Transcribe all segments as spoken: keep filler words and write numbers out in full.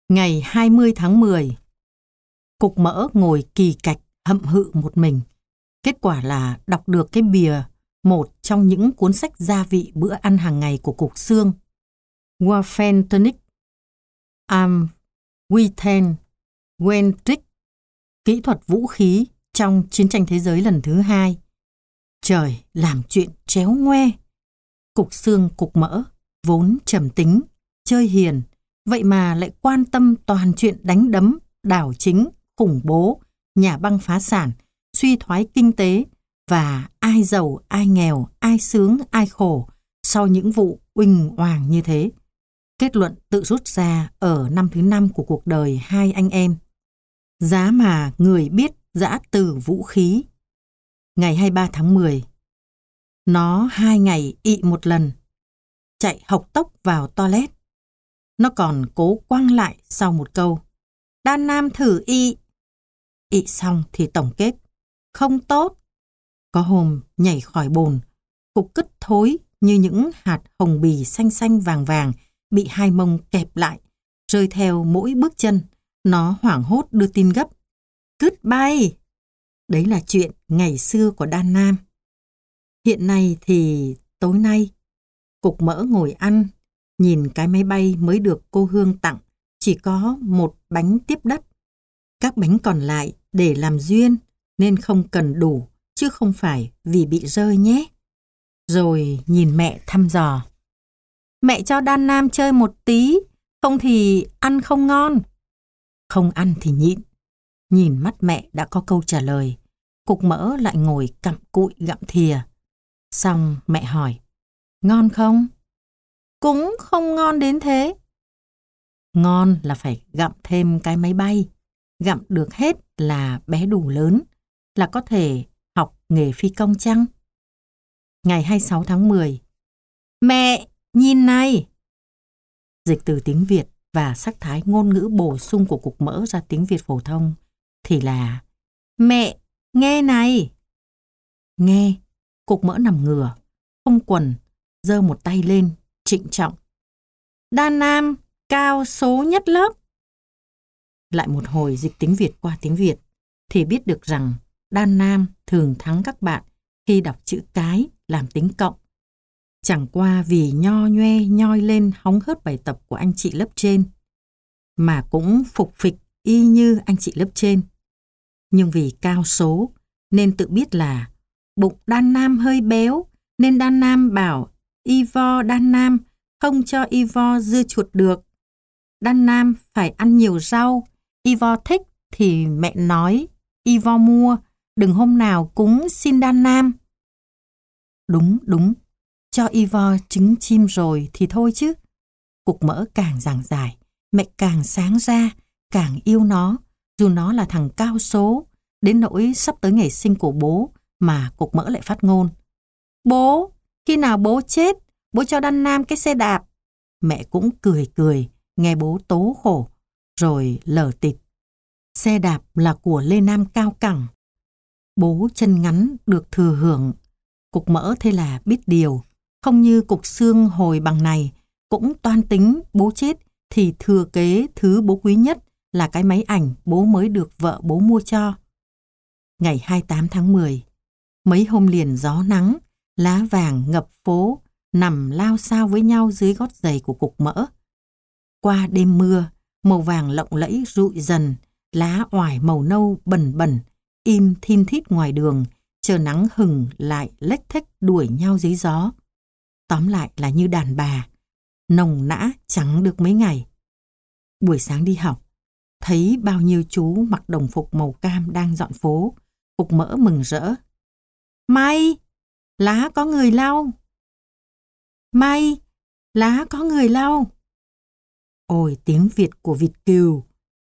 Ngày hai mươi tháng mười, Cục Mỡ ngồi kỳ cạch hậm hự một mình. Kết quả là đọc được cái bìa một trong những cuốn sách gia vị bữa ăn hàng ngày của Cục Xương. Warfare Tonic, Arm, Witten, Wentrick, kỹ thuật vũ khí trong chiến tranh thế giới lần thứ hai. Trời, làm chuyện chéo ngoe. Cục Xương Cục Mỡ, vốn trầm tính, chơi hiền, vậy mà lại quan tâm toàn chuyện đánh đấm, đảo chính, khủng bố, nhà băng phá sản, suy thoái kinh tế và ai giàu, ai nghèo, ai sướng, ai khổ sau những vụ uỳnh oàng như thế. Kết luận tự rút ra ở năm thứ năm của cuộc đời hai anh em. Giá mà người biết giã từ vũ khí. Ngày hai mươi ba tháng mười, nó hai ngày ị một lần, chạy hộc tốc vào toilet. Nó còn cố quăng lại sau một câu: Đan Nam thử ị. Ị xong thì tổng kết: không tốt. Có hôm nhảy khỏi bồn, cục cứt thối như những hạt hồng bì xanh xanh vàng vàng bị hai mông kẹp lại, rơi theo mỗi bước chân. Nó hoảng hốt đưa tin gấp: cứt bay. Đấy là chuyện ngày xưa của Đan Nam. Hiện nay thì tối nay, Cục Mỡ ngồi ăn, nhìn cái máy bay mới được cô Hương tặng chỉ có một bánh tiếp đất. Các bánh còn lại để làm duyên nên không cần đủ, chứ không phải vì bị rơi nhé. Rồi nhìn mẹ thăm dò: Mẹ cho Đan Nam chơi một tí, không thì ăn không ngon. Không ăn thì nhịn. Nhìn mắt mẹ đã có câu trả lời, Cục Mỡ lại ngồi cặm cụi gặm thìa. Xong mẹ hỏi: ngon không? Cũng không ngon đến thế. Ngon là phải gặm thêm cái máy bay. Gặm được hết là bé đủ lớn, là có thể học nghề phi công chăng? Ngày hai mươi sáu tháng mười, mẹ, nhìn này. Dịch từ tiếng Việt và sắc thái ngôn ngữ bổ sung của Cục Mỡ ra tiếng Việt phổ thông thì là: mẹ, nghe này. Nghe, Cục Mỡ nằm ngửa, không quần, giơ một tay lên, trịnh trọng: Đan Nam cao số nhất lớp. Lại một hồi dịch tiếng Việt qua tiếng Việt thì biết được rằng Đan Nam thường thắng các bạn khi đọc chữ cái làm tính cộng. Chẳng qua vì nho nhoe nhoi lên hóng hớt bài tập của anh chị lớp trên, mà cũng phục phịch y như anh chị lớp trên. Nhưng vì cao số nên tự biết là bụng Đan Nam hơi béo, nên Đan Nam bảo Ivo Đan Nam không cho Ivo dưa chuột được. Đan Nam phải ăn nhiều rau. Ivo thích thì mẹ nói Ivo mua, đừng hôm nào cúng xin Đan Nam. Đúng, đúng, cho Ivo trứng chim rồi thì thôi chứ. Cục Mỡ càng giảng giải, mẹ càng sáng ra, càng yêu nó, dù nó là thằng cao số, đến nỗi sắp tới ngày sinh của bố mà Cục Mỡ lại phát ngôn: Bố, khi nào bố chết, bố cho Đan Nam cái xe đạp. Mẹ cũng cười cười, nghe bố tố khổ, rồi lờ tịt: xe đạp là của Lê Nam cao cẳng. Bố chân ngắn được thừa hưởng. Cục Mỡ thế là biết điều, không như Cục Xương hồi bằng này, cũng toan tính bố chết thì thừa kế thứ bố quý nhất là cái máy ảnh bố mới được vợ bố mua cho. Ngày hai mươi tám tháng mười, mấy hôm liền gió nắng, lá vàng ngập phố, nằm lao sao với nhau dưới gót giày của Cục Mỡ. Qua đêm mưa, màu vàng lộng lẫy rụi dần, lá oải màu nâu bẩn bẩn, im thin thít ngoài đường, chờ nắng hừng lại lếch thếch đuổi nhau dưới gió. Tóm lại là như đàn bà, nồng nã chẳng được mấy ngày. Buổi sáng đi học, thấy bao nhiêu chú mặc đồng phục màu cam đang dọn phố, Cục Mỡ mừng rỡ: May, lá có người lau. May, lá có người lau. Ôi tiếng Việt của Việt kiều.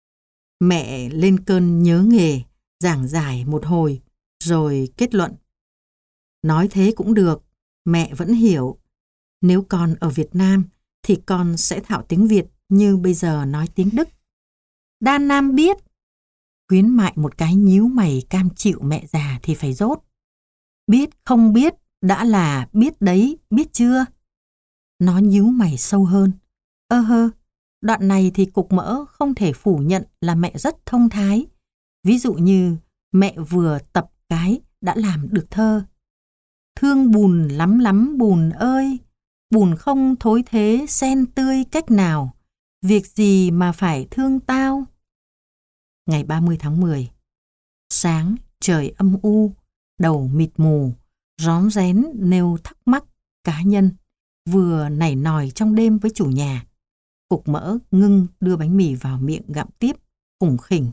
Mẹ lên cơn nhớ nghề, giảng giải một hồi, rồi kết luận: nói thế cũng được, mẹ vẫn hiểu. Nếu con ở Việt Nam thì con sẽ thạo tiếng Việt như bây giờ nói tiếng Đức. Đan Nam biết. Khuyến mại một cái nhíu mày cam chịu mẹ già thì phải dốt. Biết không biết đã là biết đấy, biết chưa? Nó nhíu mày sâu hơn. Ơ hơ, Đoạn này thì cục mỡ không thể phủ nhận là mẹ rất thông thái. Ví dụ như mẹ vừa tập cái đã làm được thơ. Thương bùn lắm lắm bùn ơi, bùn không thối thế sen tươi cách nào, việc gì mà phải thương tao. Ngày ba mươi tháng mười, sáng trời âm u, đầu mịt mù, rón rén nêu thắc mắc cá nhân, vừa nảy nòi trong đêm với chủ nhà. Cục mỡ ngưng đưa bánh mì vào miệng gặm tiếp, khủng khỉnh.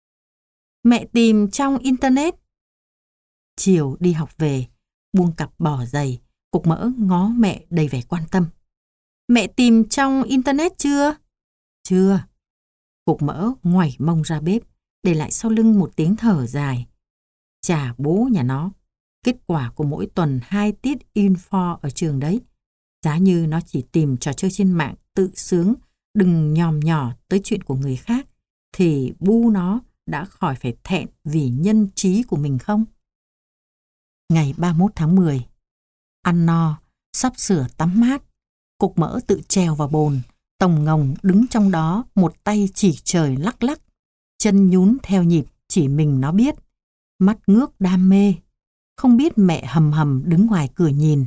Mẹ tìm trong internet. Chiều đi học về, buông cặp bỏ giày, cục mỡ ngó mẹ đầy vẻ quan tâm. Mẹ tìm trong internet chưa? Chưa. Cục mỡ ngoảy mông ra bếp, để lại sau lưng một tiếng thở dài. Chà bố nhà nó, kết quả của mỗi tuần hai tiết info ở trường đấy. Giá như nó chỉ tìm trò chơi trên mạng tự sướng, đừng nhòm nhỏ tới chuyện của người khác, thì bu nó đã khỏi phải thẹn vì nhân trí của mình không? Ngày ba mươi mốt tháng mười, ăn no, sắp sửa tắm mát, cục mỡ tự trèo vào bồn, tồng ngồng đứng trong đó, một tay chỉ trời lắc lắc, chân nhún theo nhịp chỉ mình nó biết, mắt ngước đam mê, không biết mẹ hầm hầm đứng ngoài cửa nhìn.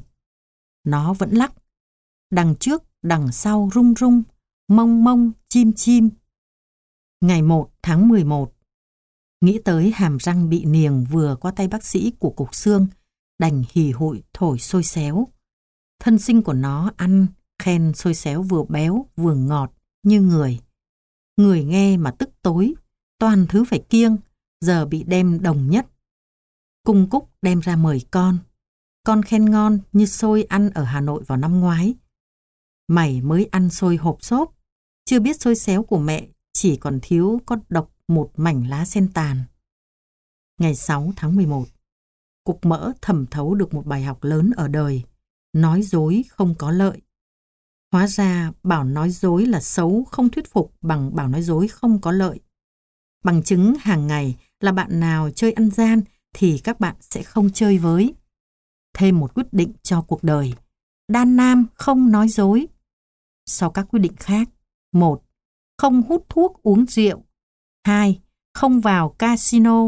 Nó vẫn lắc, đằng trước, đằng sau rung rung, mông mông, chim chim. Ngày một tháng mười một, nghĩ tới hàm răng bị niềng vừa qua tay bác sĩ của cục xương, đành hì hụi thổi xôi xéo. Thân sinh của nó ăn, khen xôi xéo vừa béo vừa ngọt như người. Người nghe mà tức tối, toàn thứ phải kiêng, giờ bị đem đồng nhất. Cung Cúc đem ra mời con. Con khen ngon như xôi ăn ở Hà Nội vào năm ngoái. Mày mới ăn xôi hộp xốp, chưa biết xôi xéo của mẹ chỉ còn thiếu có độc một mảnh lá sen tàn. Ngày sáu tháng mười một, cục mỡ thẩm thấu được một bài học lớn ở đời. Nói dối không có lợi. Hóa ra bảo nói dối là xấu không thuyết phục bằng bảo nói dối không có lợi. Bằng chứng hàng ngày là bạn nào chơi ăn gian thì các bạn sẽ không chơi với. Thêm một quyết định cho cuộc đời. Đan nam không nói dối. Sau các quyết định khác: một. Không hút thuốc uống rượu. hai. Không vào casino.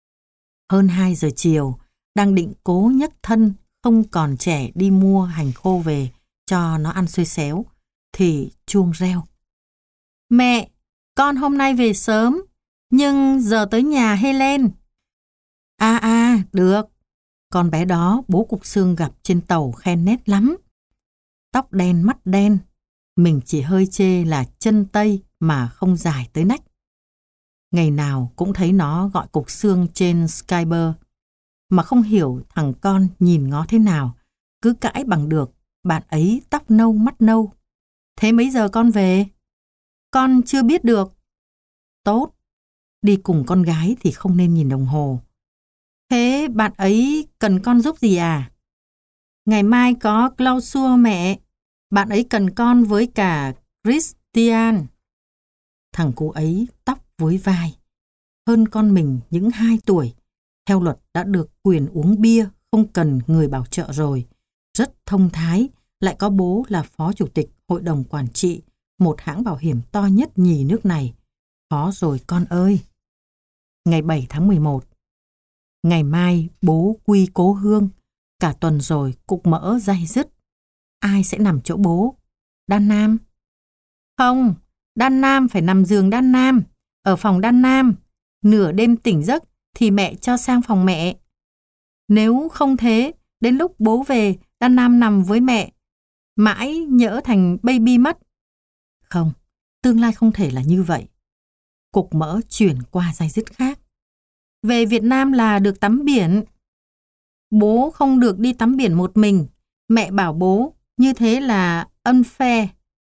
Hơn hai giờ chiều, đang định cố nhấc thân không còn trẻ đi mua hành khô về cho nó ăn xôi xéo, thì chuông reo. Mẹ, con hôm nay về sớm, nhưng giờ tới nhà Helen. À à, được. Con bé đó bố cục xương gặp trên tàu khen nét lắm. Tóc đen mắt đen, mình chỉ hơi chê là chân tây mà không dài tới nách. Ngày nào cũng thấy nó gọi cục xương trên Skype, mà không hiểu thằng con nhìn ngó thế nào, cứ cãi bằng được, bạn ấy tóc nâu mắt nâu. Thế mấy giờ con về? Con chưa biết được. Tốt, đi cùng con gái thì không nên nhìn đồng hồ. Thế bạn ấy cần con giúp gì à? Ngày mai có clausura mẹ, bạn ấy cần con với cả Christian. Thằng cu ấy tóc với vai, hơn con mình những hai tuổi. Theo luật đã được quyền uống bia, không cần người bảo trợ rồi. Rất thông thái, lại có bố là phó chủ tịch hội đồng quản trị, một hãng bảo hiểm to nhất nhì nước này. Khó rồi con ơi. Ngày bảy tháng mười một. Ngày mai bố quy cố hương. Cả tuần rồi cục mỡ day dứt. Ai sẽ nằm chỗ bố? Đan Nam? Không, Đan Nam phải nằm giường Đan Nam, ở phòng Đan Nam. Nửa đêm tỉnh giấc thì mẹ cho sang phòng mẹ. Nếu không thế, đến lúc bố về, Đan Nam nằm với mẹ, mãi nhỡ thành baby mất. Không, tương lai không thể là như vậy. Cục mỡ chuyển qua day dứt khác. Về Việt Nam là được tắm biển. Bố không được đi tắm biển một mình. Mẹ bảo bố, như thế là unfair.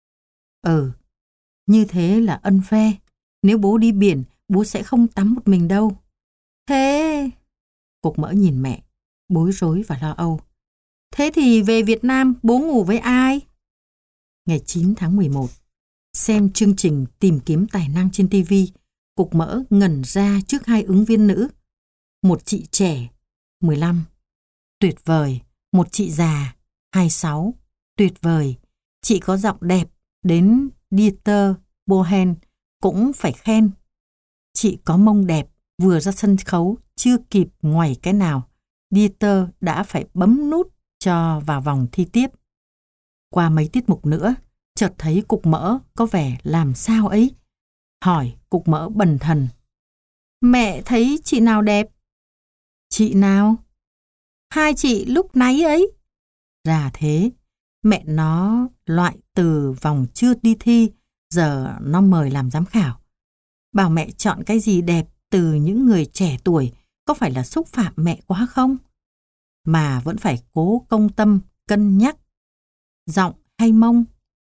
Ừ, như thế là unfair. Nếu bố đi biển, bố sẽ không tắm một mình đâu. Thế... Cục mỡ nhìn mẹ, bối rối và lo âu. Thế thì về Việt Nam bố ngủ với ai? Ngày chín tháng mười một, xem chương trình tìm kiếm tài năng trên ti vi, cục mỡ ngẩn ra trước hai ứng viên nữ. Một chị trẻ, mười lăm, tuyệt vời. Một chị già, hai mươi sáu, tuyệt vời. Chị có giọng đẹp đến Dieter Bohen cũng phải khen. Chị có mông đẹp, vừa ra sân khấu, chưa kịp ngoảy cái nào, Dieter đã phải bấm nút cho vào vòng thi tiếp. Qua mấy tiết mục nữa, chợt thấy cục mỡ có vẻ làm sao ấy. Hỏi cục mỡ bần thần. Mẹ thấy chị nào đẹp? Chị nào? Hai chị lúc nãy ấy. Ra thế, mẹ nó loại từ vòng chưa đi thi, giờ nó mời làm giám khảo. Bảo mẹ chọn cái gì đẹp từ những người trẻ tuổi, có phải là xúc phạm mẹ quá không? Mà vẫn phải cố công tâm, cân nhắc. Giọng hay mông?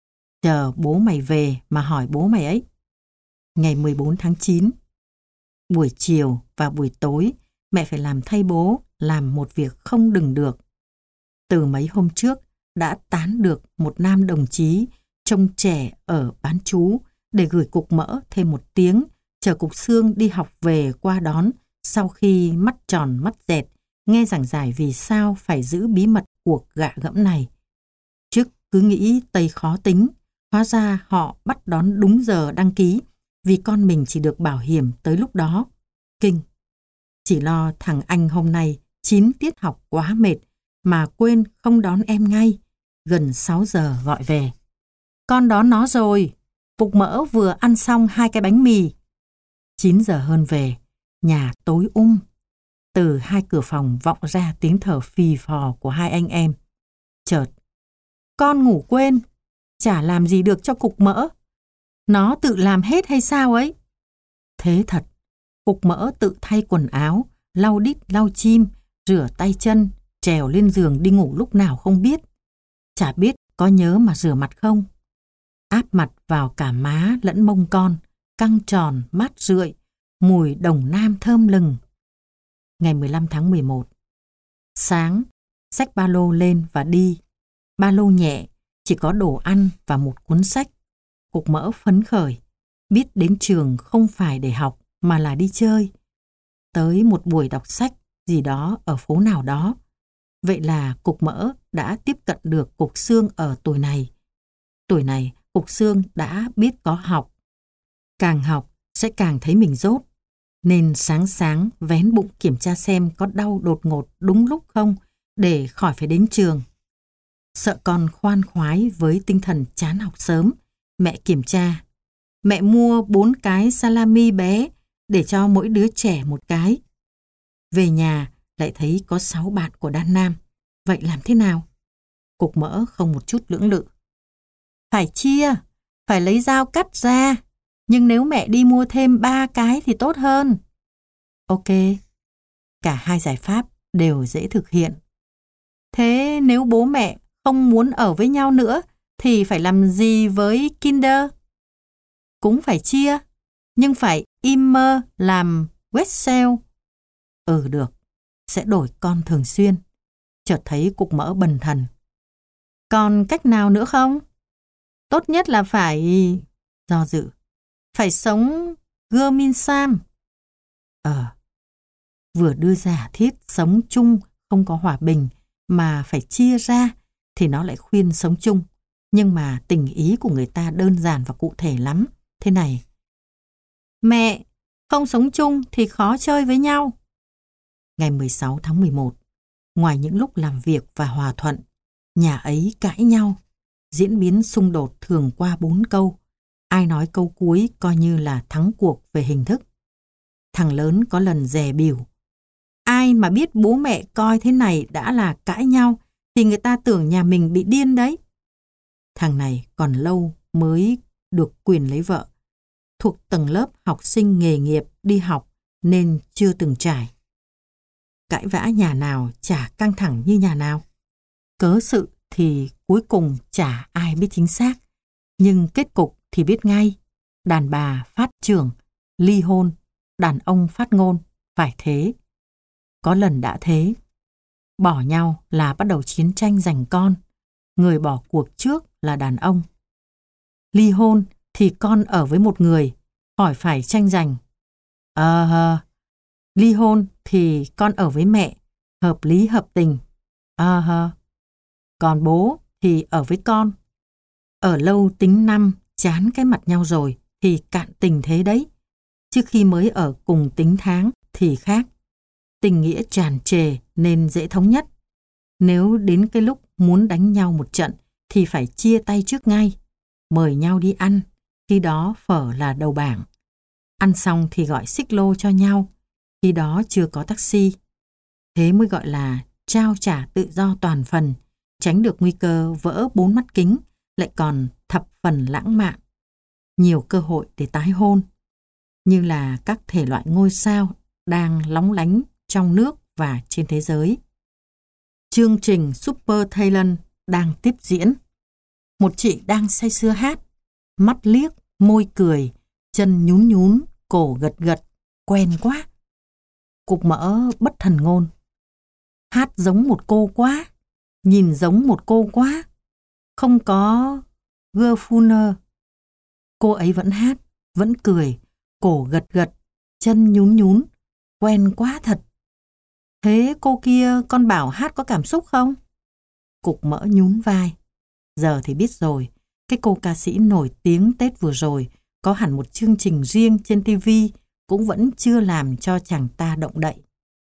Chờ bố mày về mà hỏi bố mày ấy. Ngày mười bốn tháng chín, buổi chiều và buổi tối, mẹ phải làm thay bố, làm một việc không đừng được. Từ mấy hôm trước, đã tán được một nam đồng chí trông trẻ ở bán trú để gửi cục mỡ thêm một tiếng, chờ cục xương đi học về qua đón sau khi mắt tròn mắt dẹt, nghe giảng giải vì sao phải giữ bí mật cuộc gạ gẫm này. Trước cứ nghĩ Tây khó tính, hóa ra họ bắt đón đúng giờ đăng ký, vì con mình chỉ được bảo hiểm tới lúc đó. Kinh. Chỉ lo thằng anh hôm nay chín tiết học quá mệt, mà quên không đón em ngay. Gần sáu giờ gọi về. Con đón nó rồi. Cục mỡ vừa ăn xong hai cái bánh mì. chín giờ hơn về, nhà tối um. Từ hai cửa phòng vọng ra tiếng thở phì phò của hai anh em. Chợt, con ngủ quên, chả làm gì được cho cục mỡ. Nó tự làm hết hay sao ấy? Thế thật, cục mỡ tự thay quần áo, lau đít lau chim, rửa tay chân, trèo lên giường đi ngủ lúc nào không biết. Chả biết có nhớ mà rửa mặt không? Áp mặt vào cả má lẫn mông con, căng tròn, mát rượi, mùi đồng nam thơm lừng. Ngày mười lăm tháng mười một. Sáng, xách ba lô lên và đi. Ba lô nhẹ, chỉ có đồ ăn và một cuốn sách. Cục mỡ phấn khởi, biết đến trường không phải để học mà là đi chơi. Tới một buổi đọc sách gì đó ở phố nào đó. Vậy là cục mỡ đã tiếp cận được cục xương ở tuổi này. Tuổi này, cục xương đã biết có học. Càng học sẽ càng thấy mình dốt. Nên sáng sáng vén bụng kiểm tra xem có đau đột ngột đúng lúc không để khỏi phải đến trường. Sợ con khoan khoái với tinh thần chán học sớm, mẹ kiểm tra. Mẹ mua bốn cái salami bé để cho mỗi đứa trẻ một cái. Về nhà lại thấy có sáu bạn của Đan Nam. Vậy làm thế nào? Cục mỡ không một chút lưỡng lự. Phải chia, phải lấy dao cắt ra. Nhưng nếu mẹ đi mua thêm ba cái thì tốt hơn. Ok. Cả hai giải pháp đều dễ thực hiện. Thế nếu bố mẹ không muốn ở với nhau nữa thì phải làm gì với Kinder? Cũng phải chia, nhưng phải Immer làm Westell. Ừ được, sẽ đổi con thường xuyên. Chợt thấy cục mỡ bần thần. Còn cách nào nữa không? Tốt nhất là phải... Do dự. Phải sống Gurminsam. Ờ. Vừa đưa ra thiết sống chung không có hòa bình mà phải chia ra thì nó lại khuyên sống chung. Nhưng mà tình ý của người ta đơn giản và cụ thể lắm. Thế này. Mẹ, không sống chung thì khó chơi với nhau. Ngày mười sáu tháng mười một, ngoài những lúc làm việc và hòa thuận, nhà ấy cãi nhau. Diễn biến xung đột thường qua bốn câu. Ai nói câu cuối coi như là thắng cuộc về hình thức. Thằng lớn có lần dè bỉu. Ai mà biết bố mẹ coi thế này đã là cãi nhau thì người ta tưởng nhà mình bị điên đấy. Thằng này còn lâu mới được quyền lấy vợ. Thuộc tầng lớp học sinh nghề nghiệp đi học nên chưa từng trải. Cãi vã nhà nào chả căng thẳng như nhà nào. Cớ sự thì cuối cùng chả ai biết chính xác. Nhưng kết cục thì biết ngay. Đàn bà phát trưởng, ly hôn, đàn ông phát ngôn, phải thế. Có lần đã thế. Bỏ nhau là bắt đầu chiến tranh giành con. Người bỏ cuộc trước là đàn ông. Ly hôn thì con ở với một người, khỏi phải tranh giành. Ờ, à, ly hôn thì con ở với mẹ, hợp lý hợp tình. Ờ, à, còn bố thì ở với con. Ở lâu tính năm, chán cái mặt nhau rồi, thì cạn tình thế đấy. Chứ khi mới ở cùng tính tháng thì khác. Tình nghĩa tràn trề nên dễ thống nhất. Nếu đến cái lúc muốn đánh nhau một trận thì phải chia tay trước ngay. Mời nhau đi ăn, khi đó phở là đầu bảng. Ăn xong thì gọi xích lô cho nhau, khi đó chưa có taxi. Thế mới gọi là trao trả tự do toàn phần, tránh được nguy cơ vỡ bốn mắt kính, lại còn thập phần lãng mạn. Nhiều cơ hội để tái hôn, như là các thể loại ngôi sao đang lóng lánh trong nước và trên thế giới. Chương trình Super Talent đang tiếp diễn. Một chị đang say sưa hát, mắt liếc, môi cười, chân nhún nhún, cổ gật gật, quen quá. Cục mỡ bất thần ngôn. Hát giống một cô quá, nhìn giống một cô quá. Không có Gerfuner. Cô ấy vẫn hát, vẫn cười, cổ gật gật, chân nhún nhún, quen quá thật. Thế cô kia con bảo hát có cảm xúc không? Cục mỡ nhún vai. Giờ thì biết rồi, cái cô ca sĩ nổi tiếng Tết vừa rồi có hẳn một chương trình riêng trên ti vi cũng vẫn chưa làm cho chàng ta động đậy.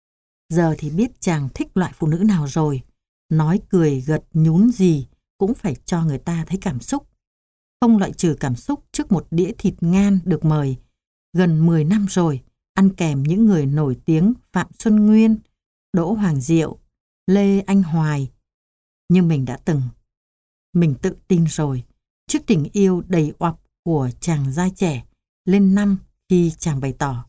Giờ thì biết chàng thích loại phụ nữ nào rồi. Nói cười gật nhún gì cũng phải cho người ta thấy cảm xúc. Không loại trừ cảm xúc trước một đĩa thịt ngan được mời. Gần mười năm rồi, ăn kèm những người nổi tiếng Phạm Xuân Nguyên, Đỗ Hoàng Diệu, Lê Anh Hoài. Nhưng mình đã từng. Mình tự tin rồi, trước tình yêu đầy oặp của chàng trai trẻ, lên năm khi chàng bày tỏ.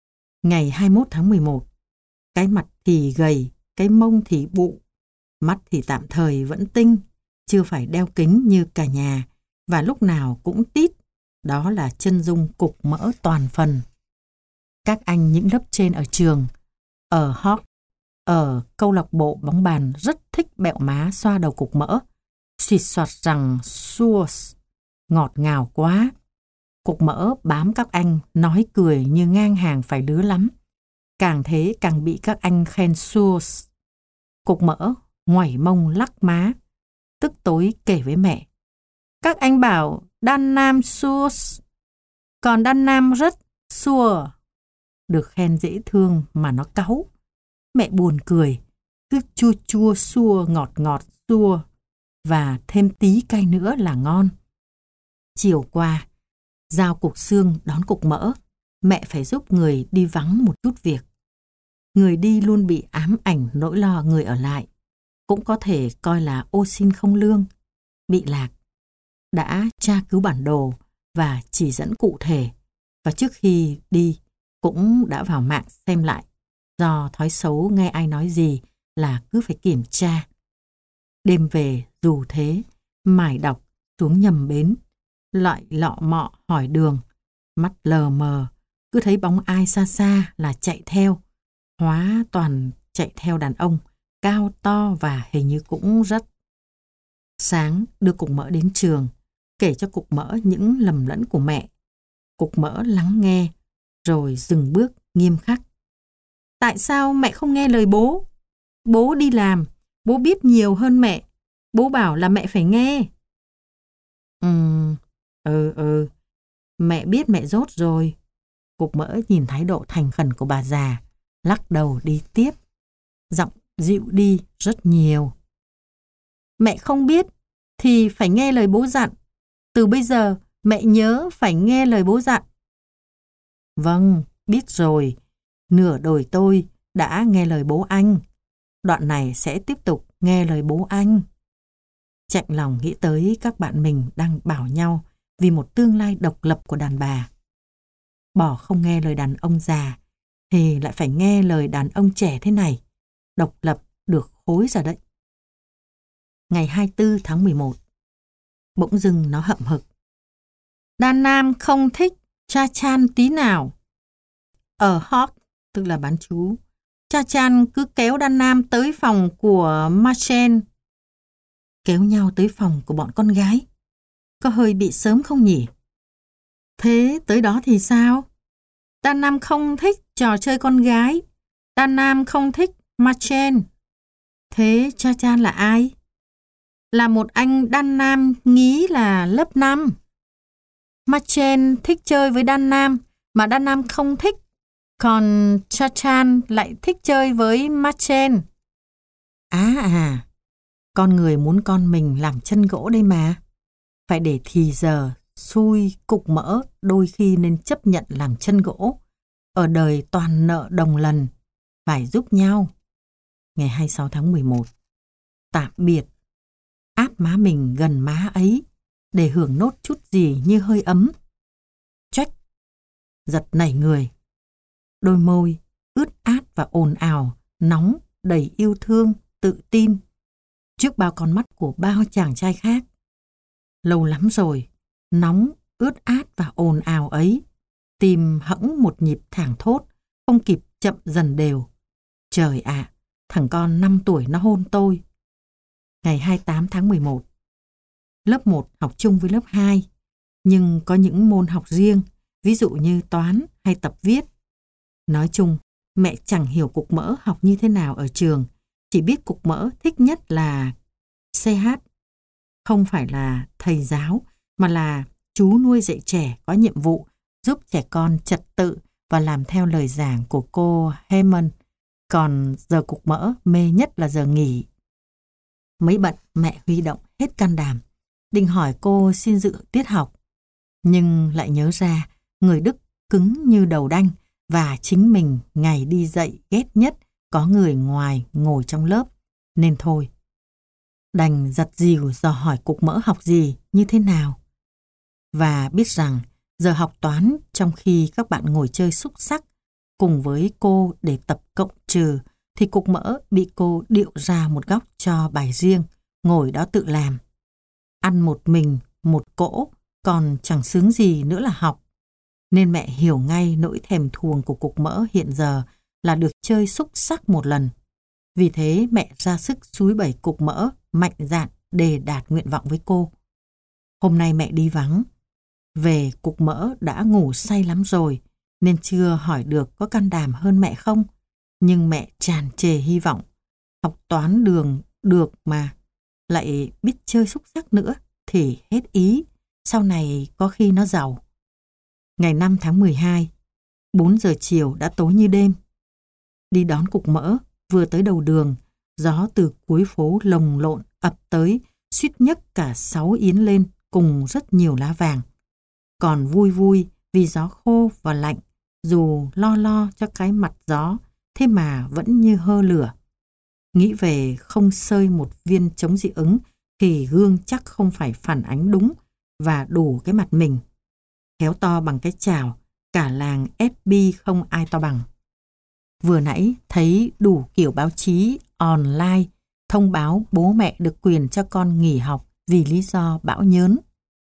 Ngày hai mươi mốt tháng mười một, cái mặt thì gầy, cái mông thì bụ, mắt thì tạm thời vẫn tinh, chưa phải đeo kính như cả nhà, và lúc nào cũng tít, đó là chân dung cục mỡ toàn phần. Các anh những lớp trên ở trường, ở Hawk, ở câu lạc bộ bóng bàn rất thích bẹo má xoa đầu cục mỡ, xịt xoạt rằng sauce, ngọt ngào quá. Cục mỡ bám các anh, nói cười như ngang hàng phải đứa lắm. Càng thế càng bị các anh khen sauce. Cục mỡ ngoảy mông lắc má, tức tối kể với mẹ. Các anh bảo đàn nam sauce, còn đàn nam rất xua. Được khen dễ thương mà nó cáu. Mẹ buồn cười, cứ chua chua xua ngọt ngọt xua, và thêm tí cay nữa là ngon. Chiều qua, giao cục xương đón cục mỡ, mẹ phải giúp người đi vắng một chút việc. Người đi luôn bị ám ảnh nỗi lo người ở lại, cũng có thể coi là ô xin không lương, bị lạc. Đã tra cứu bản đồ và chỉ dẫn cụ thể, và trước khi đi cũng đã vào mạng xem lại, do thói xấu nghe ai nói gì là cứ phải kiểm tra. Đêm về dù thế, mải đọc xuống nhầm bến, lại lọ mọ hỏi đường, mắt lờ mờ, cứ thấy bóng ai xa xa là chạy theo, hóa toàn chạy theo đàn ông, cao to và hình như cũng rất. Sáng đưa cục mỡ đến trường, kể cho cục mỡ những lầm lẫn của mẹ. Cục mỡ lắng nghe, rồi dừng bước nghiêm khắc. Tại sao mẹ không nghe lời bố? Bố đi làm, bố biết nhiều hơn mẹ. Bố bảo là mẹ phải nghe. Ừ, ừ, ừ, mẹ biết mẹ dốt rồi. Cục mỡ nhìn thái độ thành khẩn của bà già, lắc đầu đi tiếp. Giọng dịu đi rất nhiều. Mẹ không biết thì phải nghe lời bố dặn. Từ bây giờ mẹ nhớ phải nghe lời bố dặn. Vâng, biết rồi. Nửa đời tôi đã nghe lời bố anh. Đoạn này sẽ tiếp tục nghe lời bố anh. Chạnh lòng nghĩ tới các bạn mình đang bảo nhau vì một tương lai độc lập của đàn bà. Bỏ không nghe lời đàn ông già thì lại phải nghe lời đàn ông trẻ thế này. Độc lập được khối ra đấy. Ngày hai mươi tư tháng mười một, bỗng dưng nó hậm hực. Đàn nam không thích cha chan tí nào. Ở Hawk, tức là bán chú, cha chan cứ kéo đàn nam tới phòng của Machen. Kéo nhau tới phòng của bọn con gái. Có hơi bị sớm không nhỉ? Thế tới đó thì sao? Đàn nam không thích trò chơi con gái. Đàn nam không thích Machen. Thế cha chan là ai? Là một anh đàn nam nghĩ là lớp năm. Machen thích chơi với Đan Nam, mà Đan Nam không thích. Còn Chachan lại thích chơi với Machen. Á à, con người muốn con mình làm chân gỗ đây mà. Phải để thì giờ, xui, cục mỡ đôi khi nên chấp nhận làm chân gỗ. Ở đời toàn nợ đồng lần, phải giúp nhau. Ngày hai mươi sáu tháng mười một. Tạm biệt. Áp má mình gần má ấy, để hưởng nốt chút gì như hơi ấm. Choách. Giật nảy người. Đôi môi, ướt át và ồn ào, nóng, đầy yêu thương, tự tin. Trước bao con mắt của bao chàng trai khác. Lâu lắm rồi, nóng, ướt át và ồn ào ấy. Tim hẫng một nhịp thảng thốt, không kịp chậm dần đều. Trời ạ, thằng con năm tuổi nó hôn tôi. Ngày hai mươi tám tháng mười một. Lớp một học chung với lớp hai, nhưng có những môn học riêng, ví dụ như toán hay tập viết. Nói chung, mẹ chẳng hiểu cục mỡ học như thế nào ở trường, chỉ biết cục mỡ thích nhất là xê hát. Không phải là thầy giáo, mà là chú nuôi dạy trẻ có nhiệm vụ giúp trẻ con trật tự và làm theo lời giảng của cô Hammond. Còn giờ cục mỡ mê nhất là giờ nghỉ. Mấy bận, mẹ huy động hết can đảm, định hỏi cô xin dự tiết học. Nhưng lại nhớ ra người Đức cứng như đầu đanh, và chính mình ngày đi dạy ghét nhất có người ngoài ngồi trong lớp, nên thôi. Đành giật dìu dò hỏi cục mỡ học gì, như thế nào. Và biết rằng giờ học toán trong khi các bạn ngồi chơi xúc xắc cùng với cô để tập cộng trừ, thì cục mỡ bị cô điệu ra một góc cho bài riêng, ngồi đó tự làm. Ăn một mình, một cỗ, còn chẳng sướng gì nữa là học. Nên mẹ hiểu ngay nỗi thèm thuồng của cục mỡ hiện giờ là được chơi xúc xắc một lần. Vì thế mẹ ra sức xúi bẩy cục mỡ mạnh dạn để đạt nguyện vọng với cô. Hôm nay mẹ đi vắng. Về cục mỡ đã ngủ say lắm rồi, nên chưa hỏi được có can đảm hơn mẹ không. Nhưng mẹ tràn trề hy vọng. Học toán đường được mà, lại biết chơi xúc xắc nữa thì hết ý. Sau này có khi nó giàu. Ngày năm tháng mười hai, bốn giờ chiều đã tối như đêm. Đi đón cục mỡ, vừa tới đầu đường, gió từ cuối phố lồng lộn ập tới, suýt nhấc cả sáu yến lên cùng rất nhiều lá vàng. Còn vui vui vì gió khô và lạnh, dù lo lo cho cái mặt gió, thế mà vẫn như hơ lửa. Nghĩ về không sơi một viên chống dị ứng thì gương chắc không phải phản ánh đúng và đủ cái mặt mình. Khéo to bằng cái chảo, cả làng ép bê không ai to bằng. Vừa nãy thấy đủ kiểu báo chí online thông báo bố mẹ được quyền cho con nghỉ học vì lý do bão nhớn.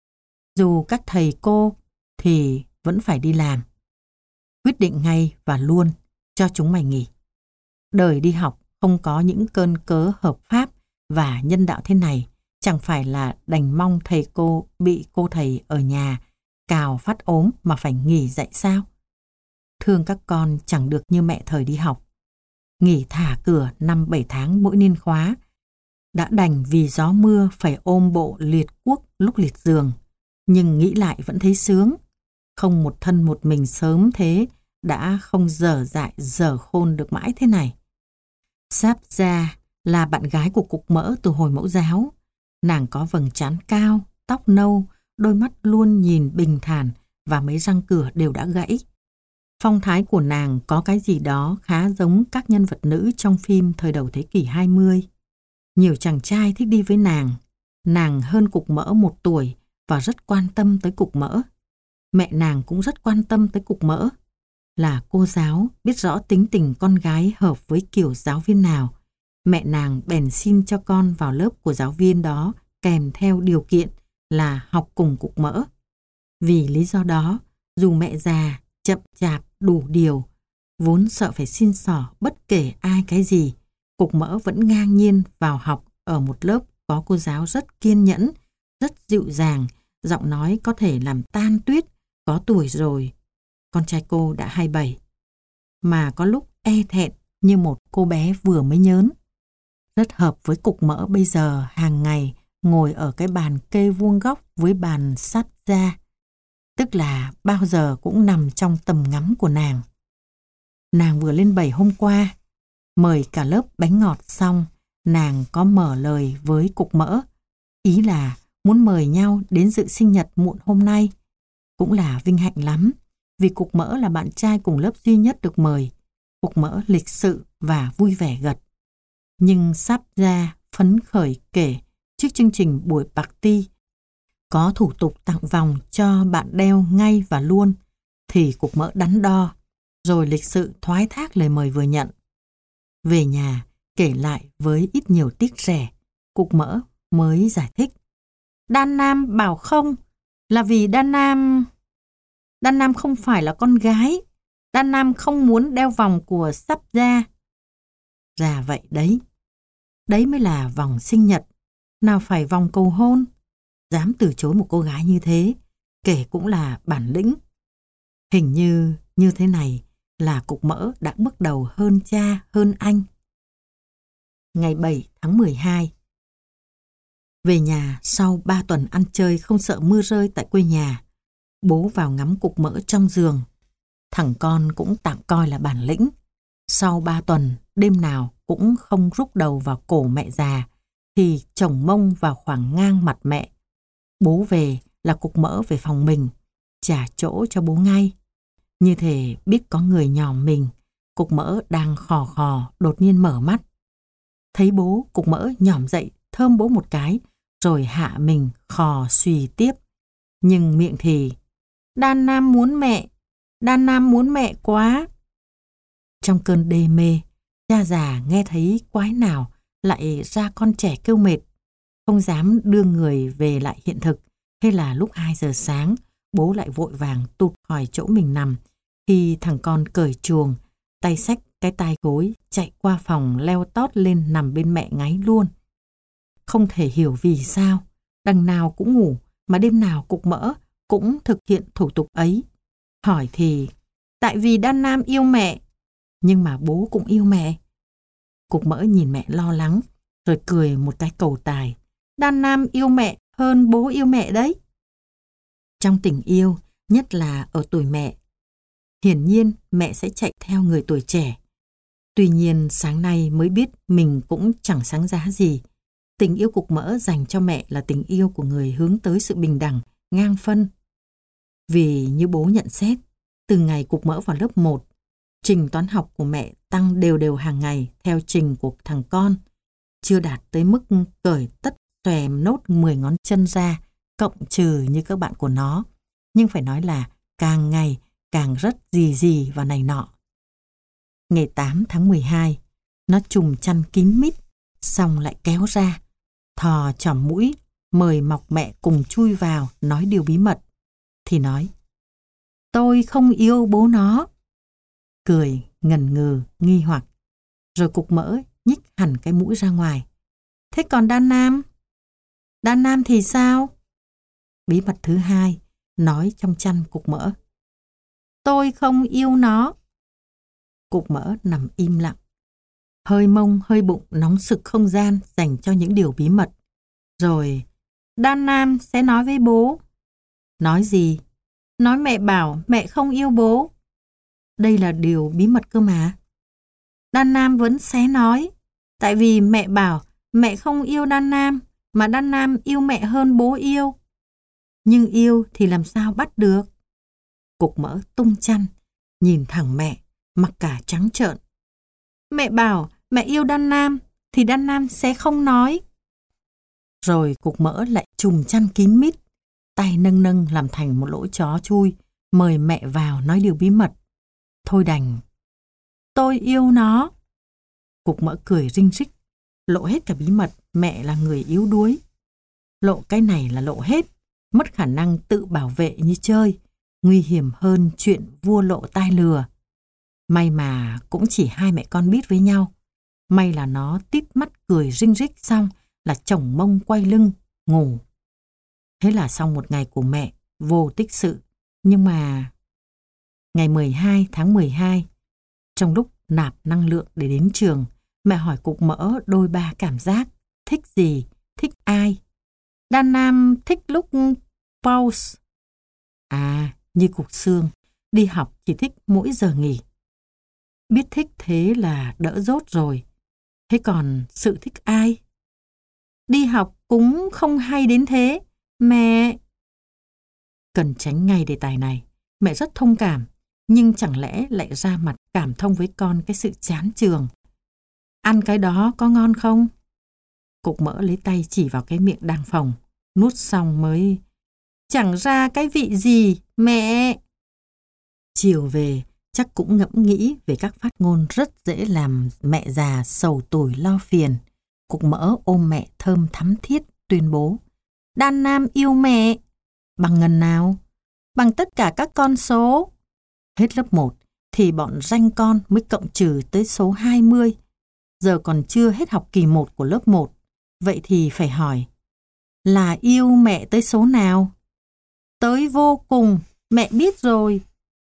Dù các thầy cô thì vẫn phải đi làm. Quyết định ngay và luôn cho chúng mày nghỉ. Đời đi học không có những cơn cớ hợp pháp và nhân đạo thế này, chẳng phải là đành mong thầy cô bị cô thầy ở nhà cào phát ốm mà phải nghỉ dạy sao? Thương các con chẳng được như mẹ thời đi học. Nghỉ thả cửa năm bảy tháng mỗi niên khóa. Đã đành vì gió mưa phải ôm bộ liệt cuốc lúc liệt giường. Nhưng nghĩ lại vẫn thấy sướng. Không một thân một mình sớm thế, đã không dở dại dở khôn được mãi thế này. Sáp Gia là bạn gái của cục mỡ từ hồi mẫu giáo. Nàng có vầng trán cao, tóc nâu, đôi mắt luôn nhìn bình thản và mấy răng cửa đều đã gãy. Phong thái của nàng có cái gì đó khá giống các nhân vật nữ trong phim thời đầu thế kỷ hai mươi. Nhiều chàng trai thích đi với nàng. Nàng hơn cục mỡ một tuổi và rất quan tâm tới cục mỡ. Mẹ nàng cũng rất quan tâm tới cục mỡ. Là cô giáo, biết rõ tính tình con gái hợp với kiểu giáo viên nào. Mẹ nàng bèn xin cho con vào lớp của giáo viên đó kèm theo điều kiện là học cùng cục mỡ. Vì lý do đó, dù mẹ già, chậm chạp, đủ điều, vốn sợ phải xin xỏ bất kể ai cái gì, cục mỡ vẫn ngang nhiên vào học ở một lớp có cô giáo rất kiên nhẫn, rất dịu dàng, giọng nói có thể làm tan tuyết, có tuổi rồi. Con trai cô đã hai mươi bảy, mà có lúc e thẹn như một cô bé vừa mới nhớn. Rất hợp với cục mỡ bây giờ hàng ngày ngồi ở cái bàn kê vuông góc với bàn sắt ra. tức là bao giờ cũng nằm trong tầm ngắm của nàng. Nàng vừa lên bầy hôm qua, mời cả lớp bánh ngọt xong, nàng có mở lời với cục mỡ, ý là muốn mời nhau đến dự sinh nhật muộn hôm nay. Cũng là vinh hạnh lắm, vì cục mỡ là bạn trai cùng lớp duy nhất được mời. Cục mỡ lịch sự và vui vẻ gật. Nhưng sắp ra phấn khởi kể trước chương trình buổi party có thủ tục tặng vòng cho bạn đeo ngay và luôn, thì cục mỡ đắn đo, rồi lịch sự thoái thác lời mời vừa nhận. Về nhà kể lại với ít nhiều tiếc rẻ, cục mỡ mới giải thích. Đan Nam bảo không là vì Đan Nam... Đan Nam không phải là con gái. Đan Nam không muốn đeo vòng của sắp ra. Ra vậy đấy. Đấy mới là vòng sinh nhật. Nào phải vòng cầu hôn. Dám từ chối một cô gái như thế, kể cũng là bản lĩnh. Hình như như thế này là cục mỡ đã bước đầu hơn cha, hơn anh. Ngày bảy tháng mười hai. Về nhà sau ba tuần ăn chơi không sợ mưa rơi tại quê nhà, bố vào ngắm cục mỡ trong giường. Thằng con cũng tạm coi là bản lĩnh. Sau ba tuần, đêm nào cũng không rúc đầu vào cổ mẹ già, thì chồng mông vào khoảng ngang mặt mẹ. Bố về là cục mỡ về phòng mình, trả chỗ cho bố ngay. Như thể biết có người nhòm mình, cục mỡ đang khò khò đột nhiên mở mắt. Thấy bố, cục mỡ nhỏm dậy thơm bố một cái, rồi hạ mình khò xùy tiếp. Nhưng miệng thì Đan Nam muốn mẹ, Đan Nam muốn mẹ quá. Trong cơn đê mê, cha già nghe thấy quái nào lại ra con trẻ kêu mệt, không dám đưa người về lại hiện thực. Thế là lúc hai giờ sáng, bố lại vội vàng tụt khỏi chỗ mình nằm, thì thằng con cởi chuồng, tay xách cái tai gối, chạy qua phòng leo tót lên nằm bên mẹ ngáy luôn. Không thể hiểu vì sao, đằng nào cũng ngủ, mà đêm nào cục mỡ cũng thực hiện thủ tục ấy. Hỏi thì, tại vì Đan Nam yêu mẹ, nhưng mà bố cũng yêu mẹ. Cục mỡ nhìn mẹ lo lắng, rồi cười một cái cầu tài. Đan Nam yêu mẹ hơn bố yêu mẹ đấy. Trong tình yêu, nhất là ở tuổi mẹ, hiển nhiên mẹ sẽ chạy theo người tuổi trẻ. Tuy nhiên sáng nay mới biết mình cũng chẳng sáng giá gì. Tình yêu cục mỡ dành cho mẹ là tình yêu của người hướng tới sự bình đẳng, ngang phân. Vì như bố nhận xét, từ ngày cục mỡ vào lớp một, trình toán học của mẹ tăng đều đều hàng ngày theo trình của thằng con, chưa đạt tới mức cởi tất xòe nốt mười ngón chân ra, cộng trừ như các bạn của nó. Nhưng phải nói là càng ngày càng rất gì gì và này nọ. Ngày tám tháng mười hai, nó trùm chăn kín mít, xong lại kéo ra, thò chỏm mũi, mời mọc mẹ cùng chui vào nói điều bí mật. Thì nói, tôi không yêu bố nó. Cười, ngần ngừ, nghi hoặc. Rồi cục mỡ nhích hẳn cái mũi ra ngoài. Thế còn Đan Nam? Đan Nam thì sao? Bí mật thứ hai, nói trong chăn cục mỡ. Tôi không yêu nó. Cục mỡ nằm im lặng. Hơi mông, hơi bụng nóng sực không gian dành cho những điều bí mật. Rồi, Đan Nam sẽ nói với bố. Nói gì? Nói mẹ bảo mẹ không yêu bố. Đây là điều bí mật cơ mà. Đan Nam vẫn sẽ nói. Tại vì mẹ bảo mẹ không yêu Đan Nam, mà Đan Nam yêu mẹ hơn bố yêu. Nhưng yêu thì làm sao bắt được? Cục mỡ tung chăn, nhìn thẳng mẹ, mặt cả trắng trợn. Mẹ bảo mẹ yêu Đan Nam, thì Đan Nam sẽ không nói. Rồi cục mỡ lại trùm chăn kín mít, tay nâng nâng làm thành một lỗ chó chui, mời mẹ vào nói điều bí mật. Thôi đành. Tôi yêu nó. Cục mỡ cười rinh rích, lộ hết cả bí mật mẹ là người yếu đuối. Lộ cái này là lộ hết, mất khả năng tự bảo vệ như chơi, nguy hiểm hơn chuyện vua lộ tai lừa. May mà cũng chỉ hai mẹ con biết với nhau. May là nó tít mắt cười rinh rích xong là chổng mông quay lưng, ngủ. Thế là xong một ngày của mẹ, vô tích sự. Nhưng mà... Ngày mười hai tháng mười hai, trong lúc nạp năng lượng để đến trường, mẹ hỏi cục mỡ đôi ba cảm giác. Thích gì? Thích ai? Đan Nam thích lúc pause. À, như cục xương, đi học chỉ thích mỗi giờ nghỉ. Biết thích thế là đỡ dốt rồi. Thế còn sự thích ai? Đi học cũng không hay đến thế. Mẹ... Cần tránh ngay đề tài này. Mẹ rất thông cảm, nhưng chẳng lẽ lại ra mặt cảm thông với con cái sự chán trường. Ăn cái đó có ngon không? Cục mỡ lấy tay chỉ vào cái miệng đang phồng, nuốt xong mới... Chẳng ra cái vị gì, mẹ. Chiều về, chắc cũng ngẫm nghĩ về các phát ngôn rất dễ làm mẹ già sầu tủi lo phiền. Cục mỡ ôm mẹ thơm thắm thiết, tuyên bố. Đan Nam yêu mẹ. Bằng ngần nào? Bằng tất cả các con số. Hết lớp một thì bọn ranh con mới cộng trừ tới số hai mươi. Giờ còn chưa hết học kỳ một của lớp một. Vậy thì phải hỏi, là yêu mẹ tới số nào? Tới vô cùng, mẹ biết rồi.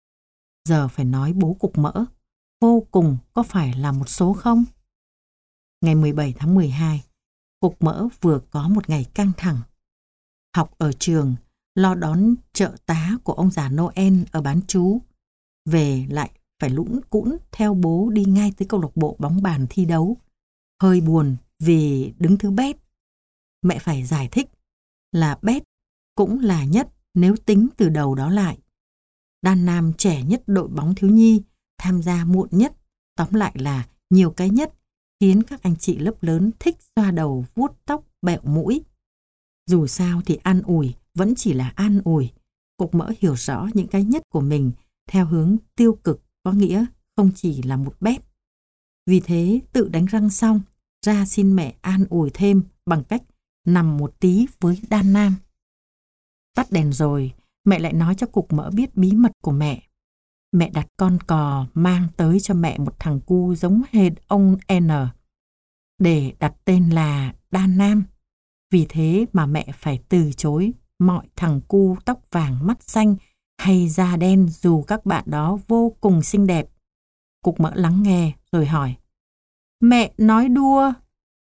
Giờ phải nói bố cục mỡ, vô cùng có phải là một số không? Ngày mười bảy tháng mười hai, cục mỡ vừa có một ngày căng thẳng. Học ở trường, lo đón trợ tá của ông già Noel ở bán trú. Về lại phải lũn cũn theo bố đi ngay tới câu lạc bộ bóng bàn thi đấu. Hơi buồn vì đứng thứ bét. Mẹ phải giải thích là bét cũng là nhất nếu tính từ đầu đó lại. Đan Nam trẻ nhất đội bóng thiếu nhi, tham gia muộn nhất, tóm lại là nhiều cái nhất, khiến các anh chị lớp lớn thích xoa đầu, vuốt tóc, bẹo mũi. Dù sao thì an ủi vẫn chỉ là an ủi. Cục mỡ hiểu rõ những cái nhất của mình theo hướng tiêu cực, có nghĩa không chỉ là một bét. Vì thế tự đánh răng xong, ra xin mẹ an ủi thêm bằng cách nằm một tí với Đan Nam. Tắt đèn rồi, mẹ lại nói cho cục mỡ biết bí mật của mẹ. Mẹ đặt con cò mang tới cho mẹ một thằng cu giống hệt ông N, để đặt tên là Đan Nam. Vì thế mà mẹ phải từ chối mọi thằng cu tóc vàng mắt xanh hay da đen dù các bạn đó vô cùng xinh đẹp. Cục mỡ lắng nghe rồi hỏi. Mẹ nói đùa?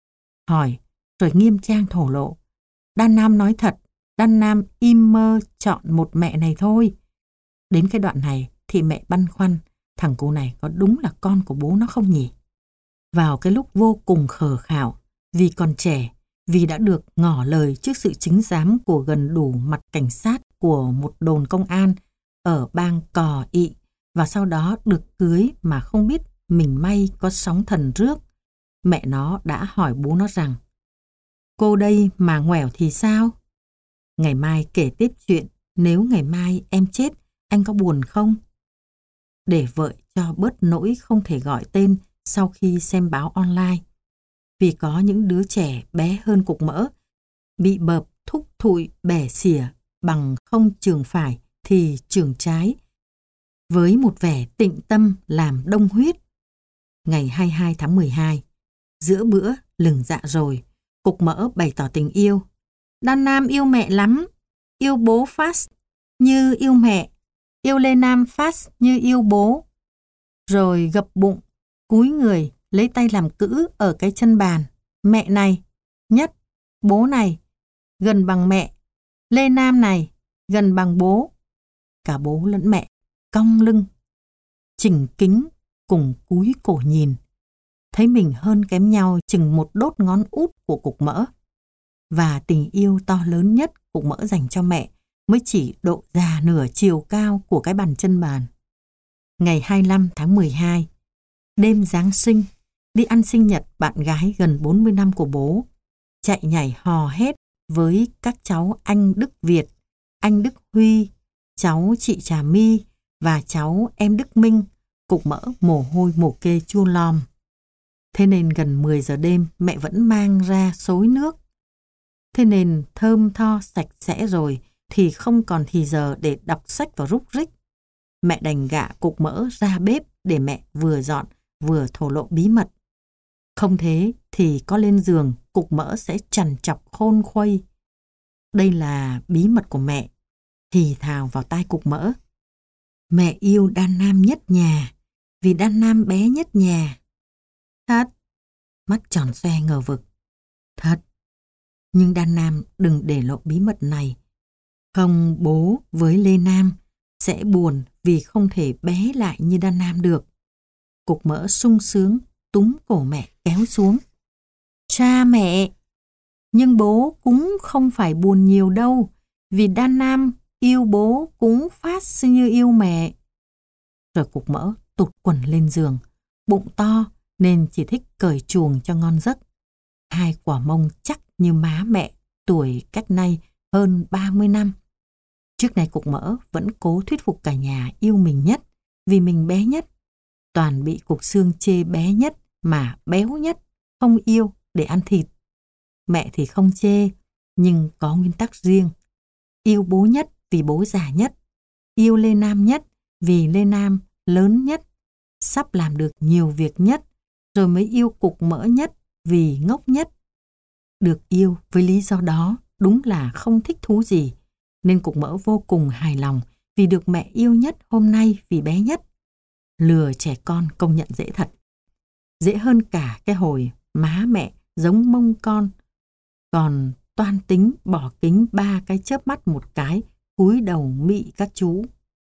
Hỏi rồi nghiêm trang thổ lộ. Đan Nam nói thật, Đan Nam im mơ chọn một mẹ này thôi. Đến cái đoạn này thì mẹ băn khoăn, thằng cu này có đúng là con của bố nó không nhỉ? Vào cái lúc vô cùng khờ khạo, vì còn trẻ, vì đã được ngỏ lời trước sự chứng giám của gần đủ mặt cảnh sát của một đồn công an ở bang Cò Ị, và sau đó được cưới mà không biết mình may có sóng thần rước. Mẹ nó đã hỏi bố nó rằng, cô đây mà ngoẻo thì sao? Ngày mai kể tiếp chuyện, nếu ngày mai em chết, anh có buồn không? Để vợ cho bớt nỗi không thể gọi tên sau khi xem báo online. Vì có những đứa trẻ bé hơn cục mỡ, bị bợp thúc thụi bẻ xỉa bằng không trường phải thì trường trái, với một vẻ tịnh tâm làm đông huyết. Ngày hai mươi hai tháng mười hai, giữa bữa lừng dạ rồi, cục mỡ bày tỏ tình yêu. Đan Nam yêu mẹ lắm, yêu bố Fast như yêu mẹ, yêu Lê Nam Fast như yêu bố. Rồi gập bụng, cúi người, lấy tay làm cữ ở cái chân bàn. Mẹ này, nhất, bố này, gần bằng mẹ, Lê Nam này, gần bằng bố. Cả bố lẫn mẹ, cong lưng, chỉnh kính, cùng cúi cổ nhìn. Thấy mình hơn kém nhau chừng một đốt ngón út của cục mỡ. Và tình yêu to lớn nhất cục mỡ dành cho mẹ mới chỉ độ già nửa chiều cao của cái bàn chân bàn. Ngày hai mươi lăm tháng mười hai, đêm Giáng sinh, đi ăn sinh nhật bạn gái gần bốn mươi năm của bố. Chạy nhảy hò hét với các cháu anh Đức Việt, anh Đức Huy, cháu chị Trà My và cháu em Đức Minh. Cục mỡ mồ hôi mồ kê chua lòm. Thế nên gần mười giờ đêm mẹ vẫn mang ra xối nước. Thế nên thơm tho sạch sẽ rồi thì không còn thì giờ để đọc sách và rúc rích. Mẹ đành gạ cục mỡ ra bếp để mẹ vừa dọn vừa thổ lộ bí mật. Không thế thì có lên giường cục mỡ sẽ trằn trọc khôn khuây. Đây là bí mật của mẹ, thì thào vào tai cục mỡ. Mẹ yêu Đan Nam nhất nhà, vì Đan Nam bé nhất nhà. Thật? Mắt tròn xoe ngờ vực. Thật. Nhưng Đan Nam đừng để lộ bí mật này. Không, bố với Lê Nam sẽ buồn vì không thể bé lại như Đan Nam được. Cục Mỡ sung sướng túm cổ mẹ kéo xuống. Cha mẹ! Nhưng bố cũng không phải buồn nhiều đâu, vì Đan Nam yêu bố cũng phát như yêu mẹ. Rồi Cục Mỡ tụt quần lên giường, bụng to nên chỉ thích cởi chuồng cho ngon giấc. Hai quả mông chắc như má mẹ, tuổi cách nay hơn ba mươi năm. Trước này Cục Mỡ vẫn cố thuyết phục cả nhà yêu mình nhất, vì mình bé nhất. Toàn bị Cục Xương chê bé nhất mà béo nhất, không yêu để ăn thịt. Mẹ thì không chê, nhưng có nguyên tắc riêng. Yêu bố nhất vì bố già nhất. Yêu Lê Nam nhất vì Lê Nam lớn nhất, sắp làm được nhiều việc nhất, rồi mới yêu Cục Mỡ nhất vì ngốc nhất. Được yêu với lý do đó đúng là không thích thú gì, nên Cục Mỡ vô cùng hài lòng vì được mẹ yêu nhất hôm nay vì bé nhất. Lừa trẻ con công nhận dễ thật. Dễ hơn cả cái hồi má mẹ giống mông con, còn toan tính bỏ kính ba cái chớp mắt một cái, cúi đầu mị các chú.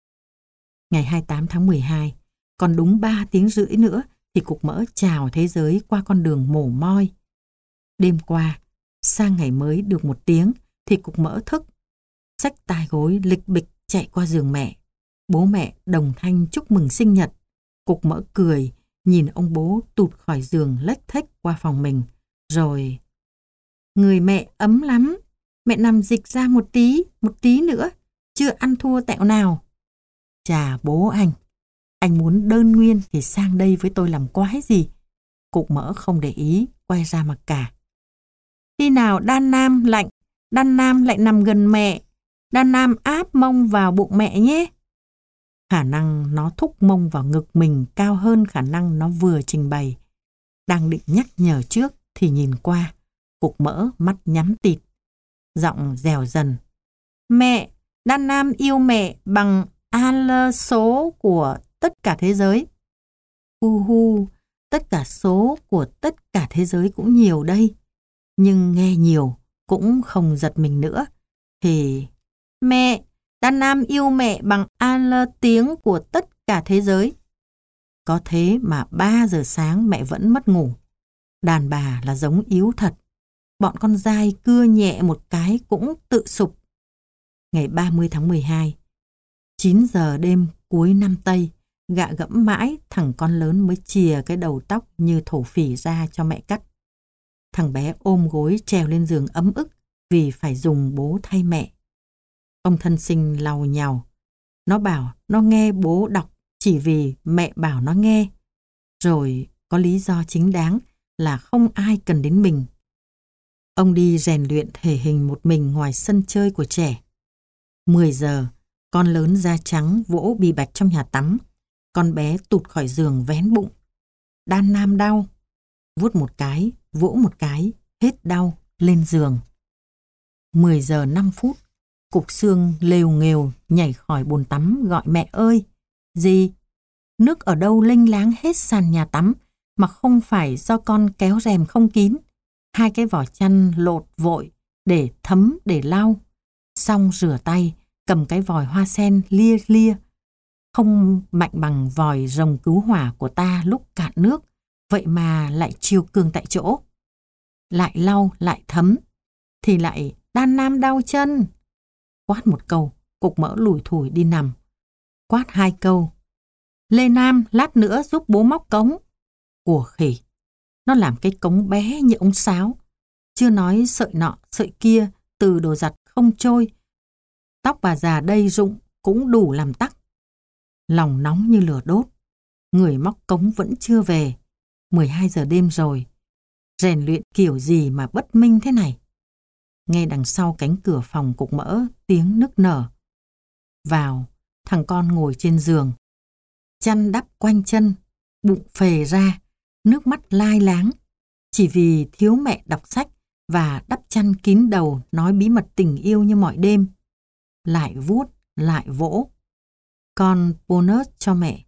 Ngày hai mươi tám tháng mười hai, còn đúng ba tiếng rưỡi nữa thì Cục Mỡ chào thế giới qua con đường mổ moi. Đêm qua, sang ngày mới được một tiếng thì Cục Mỡ thức, xách tai gối lịch bịch chạy qua giường mẹ. Bố mẹ đồng thanh chúc mừng sinh nhật. Cục Mỡ cười, nhìn ông bố tụt khỏi giường lếch thếch qua phòng mình, rồi: Người mẹ ấm lắm, mẹ nằm dịch ra một tí, một tí nữa, chưa ăn thua tẹo nào. Chà bố anh, anh muốn đơn nguyên thì sang đây với tôi làm quái gì? Cục Mỡ không để ý, quay ra mặc cả. Khi nào Đan Nam lạnh, Đan Nam lại nằm gần mẹ, Đan Nam áp mông vào bụng mẹ nhé. Khả năng nó thúc mông vào ngực mình cao hơn khả năng nó vừa trình bày. Đang định nhắc nhở trước thì nhìn qua, Cục Mỡ mắt nhắm tịt, giọng dèo dần. Mẹ, Đan Nam yêu mẹ bằng a số của tất cả thế giới. Hu hu, tất cả số của tất cả thế giới cũng nhiều đây. Nhưng nghe nhiều cũng không giật mình nữa. Thì mẹ, Đan Nam yêu mẹ bằng a tiếng của tất cả thế giới. Có thế mà ba giờ sáng mẹ vẫn mất ngủ. Đàn bà là giống yếu thật. Bọn con dai cưa nhẹ một cái cũng tự sụp. Ngày ba mươi tháng mười hai, chín giờ đêm cuối năm Tây, gạ gẫm mãi thằng con lớn mới chìa cái đầu tóc như thổ phỉ ra cho mẹ cắt. Thằng bé ôm gối trèo lên giường ấm ức vì phải dùng bố thay mẹ. Ông thân sinh lau nhào. Nó bảo nó nghe bố đọc chỉ vì mẹ bảo nó nghe. Rồi có lý do chính đáng là không ai cần đến mình. Ông đi rèn luyện thể hình một mình ngoài sân chơi của trẻ. mười giờ, con lớn da trắng vỗ bì bạch trong nhà tắm. Con bé tụt khỏi giường vén bụng. Đan Nam đau. Vuốt một cái, vỗ một cái, hết đau, lên giường. mười giờ năm phút, Cục Xương lều nghều nhảy khỏi bồn tắm gọi mẹ ơi. Gì? Nước ở đâu lênh láng hết sàn nhà tắm mà không phải do con kéo rèm không kín. Hai cái vỏ chăn lột vội để thấm để lau. Xong rửa tay, cầm cái vòi hoa sen lia lia. Không mạnh bằng vòi rồng cứu hỏa của ta lúc cạn nước, vậy mà lại chiều cường tại chỗ. Lại lau, lại thấm, thì lại Đan Nam đau chân. Quát một câu, Cục Mỡ lủi thủi đi nằm. Quát hai câu, Lê Nam lát nữa giúp bố móc cống. Của khỉ, nó làm cái cống bé như ống sáo. Chưa nói sợi nọ, sợi kia, từ đồ giặt không trôi. Tóc bà già đây rụng cũng đủ làm tắc. Lòng nóng như lửa đốt. Người móc cống vẫn chưa về. mười hai giờ đêm rồi. Rèn luyện kiểu gì mà bất minh thế này. Nghe đằng sau cánh cửa phòng Cục Mỡ tiếng nức nở. Vào, thằng con ngồi trên giường. Chăn đắp quanh chân, bụng phề ra, nước mắt lai láng. Chỉ vì thiếu mẹ đọc sách và đắp chăn kín đầu nói bí mật tình yêu như mọi đêm. Lại vuốt, lại vỗ. Con bonus cho mẹ.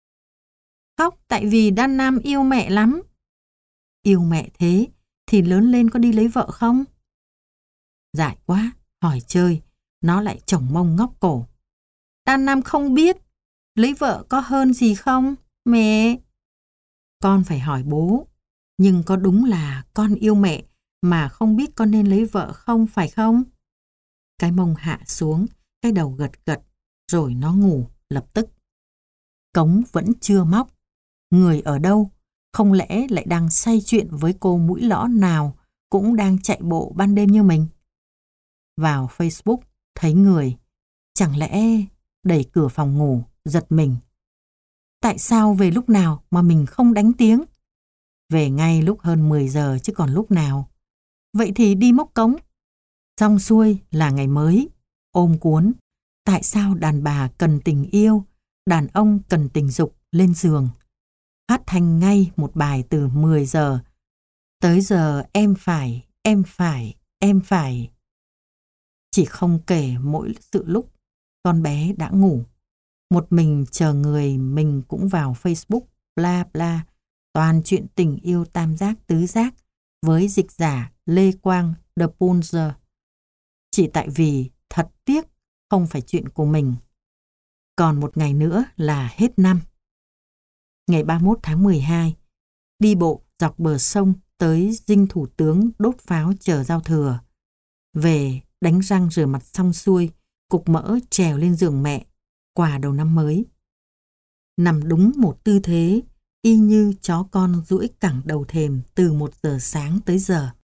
Khóc tại vì Đan Nam yêu mẹ lắm. Yêu mẹ thế thì lớn lên có đi lấy vợ không? Dại quá, hỏi chơi. nó lại chổng mông ngóc cổ. Đàn Nam không biết, lấy vợ có hơn gì không, mẹ? Con phải hỏi bố, nhưng có đúng là con yêu mẹ mà không biết con nên lấy vợ không, phải không? Cái mông hạ xuống, cái đầu gật gật, rồi nó ngủ lập tức. Cống vẫn chưa móc. Người ở đâu? Không lẽ lại đang say chuyện với cô mũi lõ nào cũng đang chạy bộ ban đêm như mình? Vào Facebook, thấy người. Chẳng lẽ đẩy cửa phòng ngủ, giật mình. Tại sao về lúc nào mà mình không đánh tiếng? Về ngay lúc hơn mười giờ chứ còn lúc nào. Vậy thì đi móc cống. Xong xuôi là ngày mới, ôm cuốn. Tại sao đàn bà cần tình yêu, đàn ông cần tình dục lên giường? Phát thanh ngay một bài từ mười giờ. Tới giờ em phải, em phải, em phải. Chỉ không kể mỗi sự lúc con bé đã ngủ. Một mình chờ người mình cũng vào Facebook, bla bla, toàn chuyện tình yêu tam giác tứ giác với dịch giả Lê Quang The Punzer. Chỉ tại vì thật tiếc không phải chuyện của mình. Còn một ngày nữa là hết năm. Ngày ba mươi mốt tháng mười hai, đi bộ dọc bờ sông tới dinh thủ tướng đốt pháo chờ giao thừa. Về đánh răng rửa mặt xong xuôi, cục mỡ trèo lên giường mẹ, quà đầu năm mới. Nằm đúng một tư thế, y như chó con duỗi cẳng đầu thềm từ một giờ sáng tới giờ.